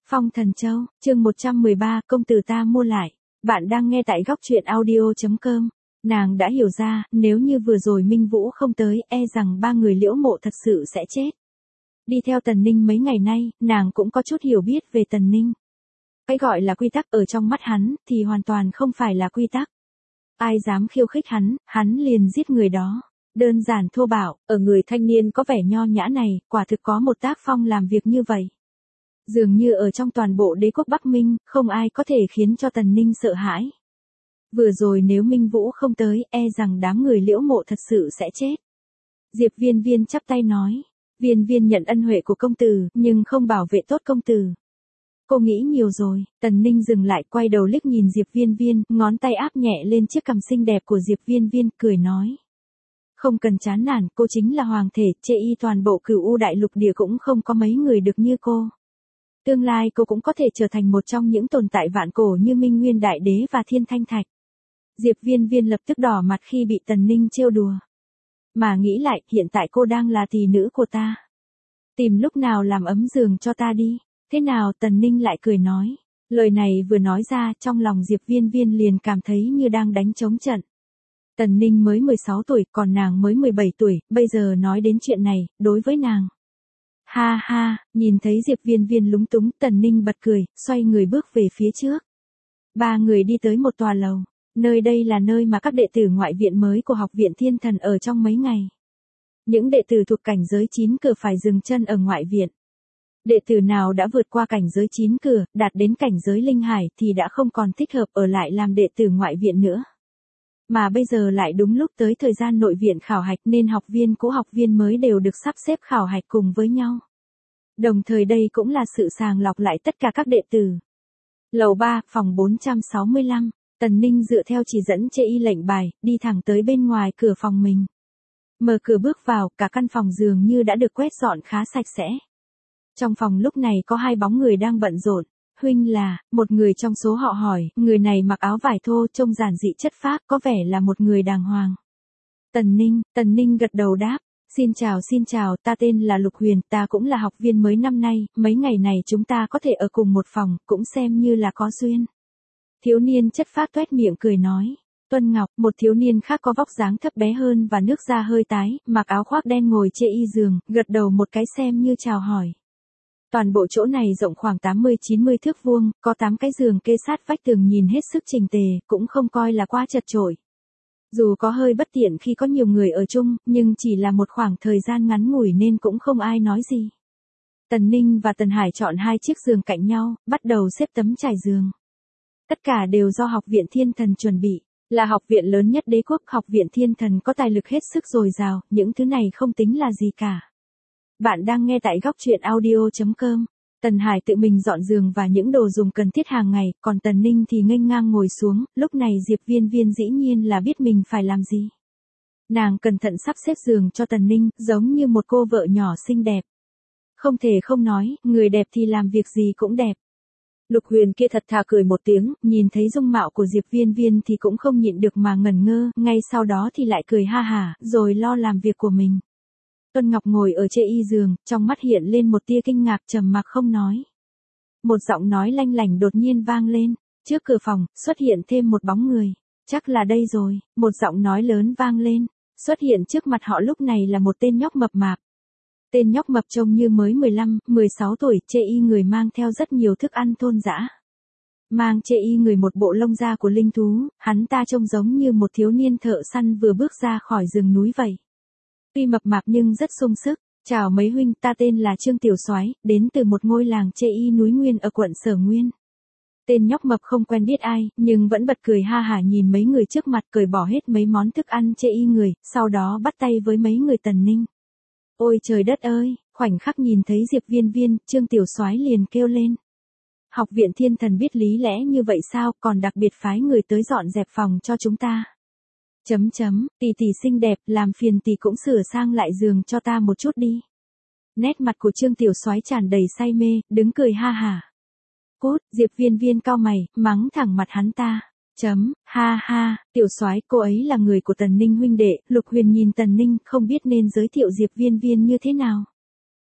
Phong Thần Châu, chương 113, công tử ta mua lại. Bạn đang nghe tại góc truyện audio.com. Nàng đã hiểu ra, nếu như vừa rồi Minh Vũ không tới, e rằng ba người Liễu Mộ thật sự sẽ chết. Đi theo Tần Ninh mấy ngày nay, nàng cũng có chút hiểu biết về Tần Ninh. Cái gọi là quy tắc ở trong mắt hắn, thì hoàn toàn không phải là quy tắc. Ai dám khiêu khích hắn liền giết người đó. Đơn giản thô bạo, ở người thanh niên có vẻ nho nhã này, quả thực có một tác phong làm việc như vậy. Dường như ở trong toàn bộ đế quốc Bắc Minh, không ai có thể khiến cho Tần Ninh sợ hãi. Vừa rồi nếu Minh Vũ không tới, e rằng đám người Liễu Mộ thật sự sẽ chết. Diệp Viên Viên chắp tay nói. Viên Viên nhận ân huệ của công tử, nhưng không bảo vệ tốt công tử. Cô nghĩ nhiều rồi. Tần Ninh dừng lại, quay đầu liếc nhìn Diệp Viên Viên, ngón tay áp nhẹ lên chiếc cằm xinh đẹp của Diệp Viên Viên, cười nói. Không cần chán nản, cô chính là hoàng thể, chê y toàn bộ Cửu U đại lục địa cũng không có mấy người được như cô. Tương lai cô cũng có thể trở thành một trong những tồn tại vạn cổ như Minh Nguyên Đại Đế và Thiên Thanh Thạch. Diệp Viên Viên lập tức đỏ mặt khi bị Tần Ninh trêu đùa. Mà nghĩ lại, hiện tại cô đang là tỷ nữ của ta. Tìm lúc nào làm ấm giường cho ta đi. Thế nào? Tần Ninh lại cười nói. Lời này vừa nói ra, trong lòng Diệp Viên Viên liền cảm thấy như đang đánh trống trận. Tần Ninh mới 16 tuổi, còn nàng mới 17 tuổi, bây giờ nói đến chuyện này, đối với nàng. Ha ha, nhìn thấy Diệp Viên Viên lúng túng, Tần Ninh bật cười, xoay người bước về phía trước. Ba người đi tới một tòa lầu. Nơi đây là nơi mà các đệ tử ngoại viện mới của Học viện Thiên Thần ở trong mấy ngày. Những đệ tử thuộc cảnh giới 9 cửa phải dừng chân ở ngoại viện. Đệ tử nào đã vượt qua cảnh giới 9 cửa, đạt đến cảnh giới linh hải thì đã không còn thích hợp ở lại làm đệ tử ngoại viện nữa. Mà bây giờ lại đúng lúc tới thời gian nội viện khảo hạch nên học viên cũ học viên mới đều được sắp xếp khảo hạch cùng với nhau. Đồng thời đây cũng là sự sàng lọc lại tất cả các đệ tử. Lầu 3, phòng 465, Tần Ninh dựa theo chỉ dẫn chê y lệnh bài, đi thẳng tới bên ngoài cửa phòng mình. Mở cửa bước vào, cả căn phòng dường như đã được quét dọn khá sạch sẽ. Trong phòng lúc này có hai bóng người đang bận rộn. Huynh là, một người trong số họ hỏi, người này mặc áo vải thô trông giản dị chất phác, có vẻ là một người đàng hoàng. Tần Ninh gật đầu đáp, xin chào, ta tên là Lục Huyền, ta cũng là học viên mới năm nay, mấy ngày này chúng ta có thể ở cùng một phòng, cũng xem như là có duyên. Thiếu niên chất phác toét miệng cười nói. Tuân Ngọc, một thiếu niên khác có vóc dáng thấp bé hơn và nước da hơi tái, mặc áo khoác đen ngồi chê y giường, gật đầu một cái xem như chào hỏi. Toàn bộ chỗ này rộng khoảng 80-90 thước vuông, có 8 cái giường kê sát vách tường nhìn hết sức chỉnh tề, cũng không coi là quá chật chội. Dù có hơi bất tiện khi có nhiều người ở chung, nhưng chỉ là một khoảng thời gian ngắn ngủi nên cũng không ai nói gì. Tần Ninh và Tần Hải chọn hai chiếc giường cạnh nhau, bắt đầu xếp tấm trải giường. Tất cả đều do Học viện Thiên Thần chuẩn bị, là học viện lớn nhất đế quốc. Học viện Thiên Thần có tài lực hết sức dồi dào, những thứ này không tính là gì cả. Bạn đang nghe tại góc truyện audio.com. Tần Hải tự mình dọn giường và những đồ dùng cần thiết hàng ngày, còn Tần Ninh thì nghênh ngang ngồi xuống, lúc này Diệp Viên Viên dĩ nhiên là biết mình phải làm gì. Nàng cẩn thận sắp xếp giường cho Tần Ninh, giống như một cô vợ nhỏ xinh đẹp. Không thể không nói, người đẹp thì làm việc gì cũng đẹp. Lục Huyền kia thật thà cười một tiếng, nhìn thấy dung mạo của Diệp Viên Viên thì cũng không nhịn được mà ngẩn ngơ, ngay sau đó thì lại cười ha hả, rồi lo làm việc của mình. Tuân Ngọc ngồi ở chê y giường, trong mắt hiện lên một tia kinh ngạc, trầm mặc không nói. Một giọng nói lanh lảnh đột nhiên vang lên, trước cửa phòng, xuất hiện thêm một bóng người. Chắc là đây rồi, một giọng nói lớn vang lên, xuất hiện trước mặt họ lúc này là một tên nhóc mập mạp. Tên nhóc mập trông như mới 15-16 tuổi, chê y người mang theo rất nhiều thức ăn thôn dã. Mang chê y người một bộ lông da của linh thú, hắn ta trông giống như một thiếu niên thợ săn vừa bước ra khỏi rừng núi vậy. Tuy mập mạp nhưng rất sung sức. Chào mấy huynh, ta tên là Trương Tiểu Soái, đến từ một ngôi làng chê y núi Nguyên ở quận Sở Nguyên. Tên nhóc mập không quen biết ai, nhưng vẫn bật cười ha hả nhìn mấy người trước mặt, cởi bỏ hết mấy món thức ăn chê y người, sau đó bắt tay với mấy người Tần Ninh. Ôi trời đất ơi, khoảnh khắc nhìn thấy Diệp Viên Viên, Trương Tiểu Soái liền kêu lên. Học viện Thiên Thần biết lý lẽ như vậy sao, còn đặc biệt phái người tới dọn dẹp phòng cho chúng ta. Tỷ tỷ xinh đẹp, làm phiền tỷ cũng sửa sang lại giường cho ta một chút đi. Nét mặt của Trương Tiểu Soái tràn đầy say mê, đứng cười ha hả. Cút, Diệp Viên Viên cau mày, mắng thẳng mặt hắn ta. Ha ha, Tiểu Soái, cô ấy là người của Tần Ninh huynh đệ. Lục Huyền nhìn Tần Ninh, không biết nên giới thiệu Diệp Viên Viên như thế nào.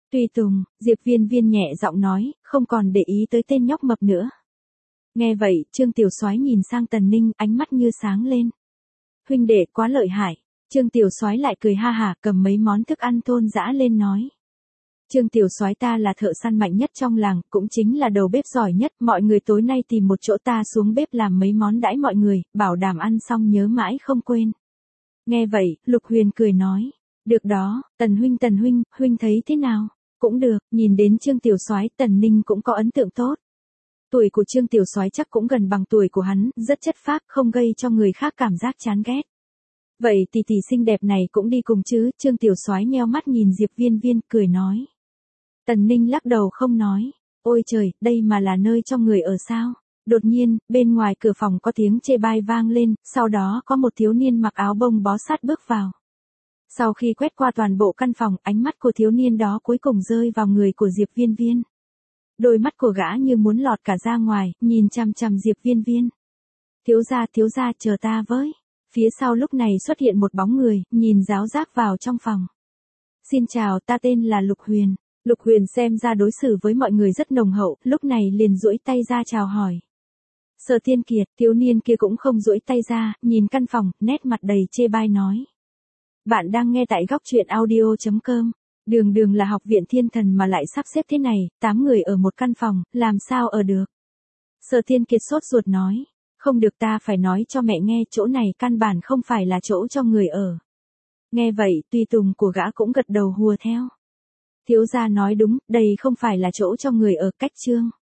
Tùy Tùng, Diệp Viên Viên nhẹ giọng nói, không còn để ý tới tên nhóc mập nữa. Nghe vậy, Trương Tiểu Soái nhìn sang Tần Ninh, ánh mắt như sáng lên. Huynh đệ quá lợi hại. Trương Tiểu Soái lại cười ha hả, cầm mấy món thức ăn thôn dã lên nói. Trương Tiểu Soái ta là thợ săn mạnh nhất trong làng, cũng chính là đầu bếp giỏi nhất, mọi người tối nay tìm một chỗ ta xuống bếp làm mấy món đãi mọi người, bảo đảm ăn xong nhớ mãi không quên. Nghe vậy, Lục Huyền cười nói, được đó, Tần huynh, huynh thấy thế nào? Cũng được, nhìn đến Trương Tiểu Soái, Tần Ninh cũng có ấn tượng tốt. Tuổi của Trương Tiểu Soái chắc cũng gần bằng tuổi của hắn, rất chất phác, không gây cho người khác cảm giác chán ghét. Vậy tỷ tỷ xinh đẹp này cũng đi cùng chứ? Trương Tiểu Soái nheo mắt nhìn Diệp Viên Viên, cười nói. Tần Ninh lắc đầu không nói. Ôi trời, đây mà là nơi cho người ở sao? Đột nhiên, bên ngoài cửa phòng có tiếng chê bai vang lên, sau đó có một thiếu niên mặc áo bông bó sát bước vào. Sau khi quét qua toàn bộ căn phòng, ánh mắt của thiếu niên đó cuối cùng rơi vào người của Diệp Viên Viên. Đôi mắt của gã như muốn lọt cả ra ngoài, nhìn chằm chằm Diệp Viên Viên. Thiếu gia, chờ ta với. Phía sau lúc này xuất hiện một bóng người, nhìn giáo giác vào trong phòng. Xin chào, ta tên là Lục Huyền. Lục Huyền xem ra đối xử với mọi người rất nồng hậu, lúc này liền duỗi tay ra chào hỏi. Sở Thiên Kiệt, thiếu niên kia cũng không duỗi tay ra, nhìn căn phòng, nét mặt đầy chê bai nói. Bạn đang nghe tại góc truyện audio.com. Đường là học viện thiên thần mà lại sắp xếp thế này, 8 người ở một căn phòng, làm sao ở được. Sở Thiên Kiệt sốt ruột nói. Không được, ta phải nói cho mẹ nghe, chỗ này căn bản không phải là chỗ cho người ở. Nghe vậy, Tùy Tùng của gã cũng gật đầu hùa theo. Thiếu gia nói đúng, đây không phải là chỗ cho người ở, cách chương.